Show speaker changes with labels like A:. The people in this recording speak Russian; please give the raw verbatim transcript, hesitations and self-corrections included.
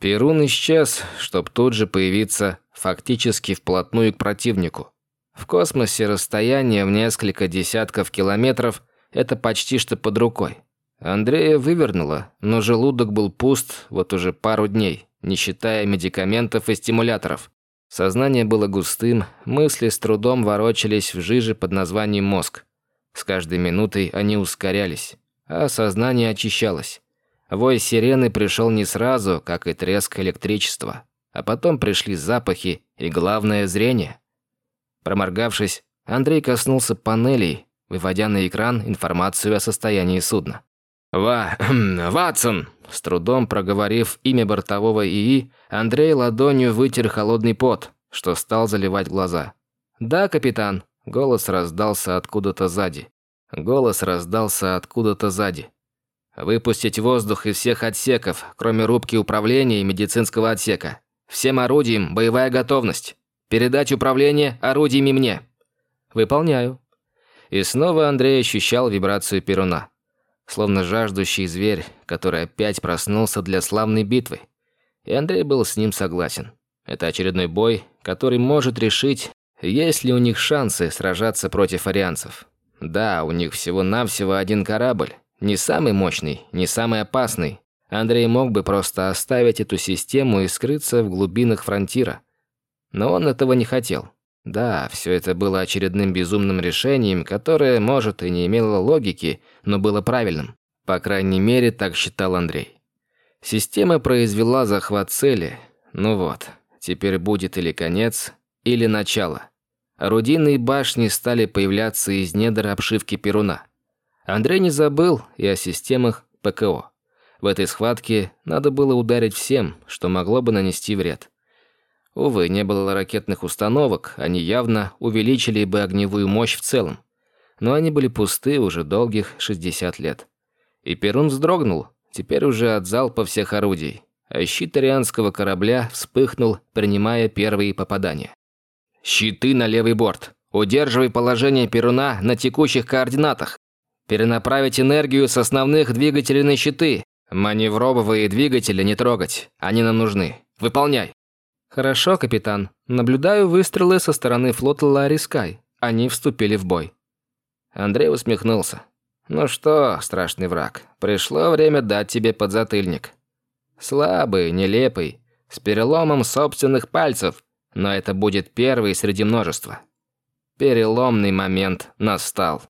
A: Перун исчез, чтоб тут же появиться фактически вплотную к противнику. В космосе расстояние в несколько десятков километров – это почти что под рукой. Андрея вывернуло, но желудок был пуст вот уже пару дней, не считая медикаментов и стимуляторов. Сознание было густым, мысли с трудом ворочались в жиже под названием мозг. С каждой минутой они ускорялись, а сознание очищалось. Вой сирены пришел не сразу, как и треск электричества, а потом пришли запахи и, главное, зрение. Проморгавшись, Андрей коснулся панелей, выводя на экран информацию о состоянии судна. «Ва... Ватсон!» С трудом проговорив имя бортового ИИ, Андрей ладонью вытер холодный пот, что стал заливать глаза. «Да, капитан!» Голос раздался откуда-то сзади. Голос раздался откуда-то сзади. «Выпустить воздух из всех отсеков, кроме рубки управления и медицинского отсека. Всем орудиям боевая готовность. Передать управление орудиями мне». «Выполняю». И снова Андрей ощущал вибрацию Перуна. Словно жаждущий зверь, который опять проснулся для славной битвы. И Андрей был с ним согласен. Это очередной бой, который может решить, есть ли у них шансы сражаться против арианцев. Да, у них всего-навсего один корабль. Не самый мощный, не самый опасный. Андрей мог бы просто оставить эту систему и скрыться в глубинах фронтира. Но он этого не хотел. Да, все это было очередным безумным решением, которое, может, и не имело логики, но было правильным. По крайней мере, так считал Андрей. Система произвела захват цели. Ну вот, теперь будет или конец, или начало. Орудийные башни стали появляться из недр обшивки Перуна. Андрей не забыл и о системах ПКО. В этой схватке надо было ударить всем, что могло бы нанести вред. Увы, не было ракетных установок, они явно увеличили бы огневую мощь в целом. Но они были пусты уже долгих шестьдесят лет. И Перун вздрогнул, теперь уже от залпа всех орудий. А щит арианского корабля вспыхнул, принимая первые попадания. «Щиты на левый борт. Удерживай положение Перуна на текущих координатах. Перенаправить энергию с основных двигателей на щиты. Маневровые двигатели не трогать, они нам нужны. Выполняй!» «Хорошо, капитан. Наблюдаю выстрелы со стороны флота Ларри Скай. Они вступили в бой». Андрей усмехнулся. «Ну что, страшный враг, пришло время дать тебе подзатыльник. Слабый, нелепый, с переломом собственных пальцев, но это будет первый среди множества. Переломный момент настал».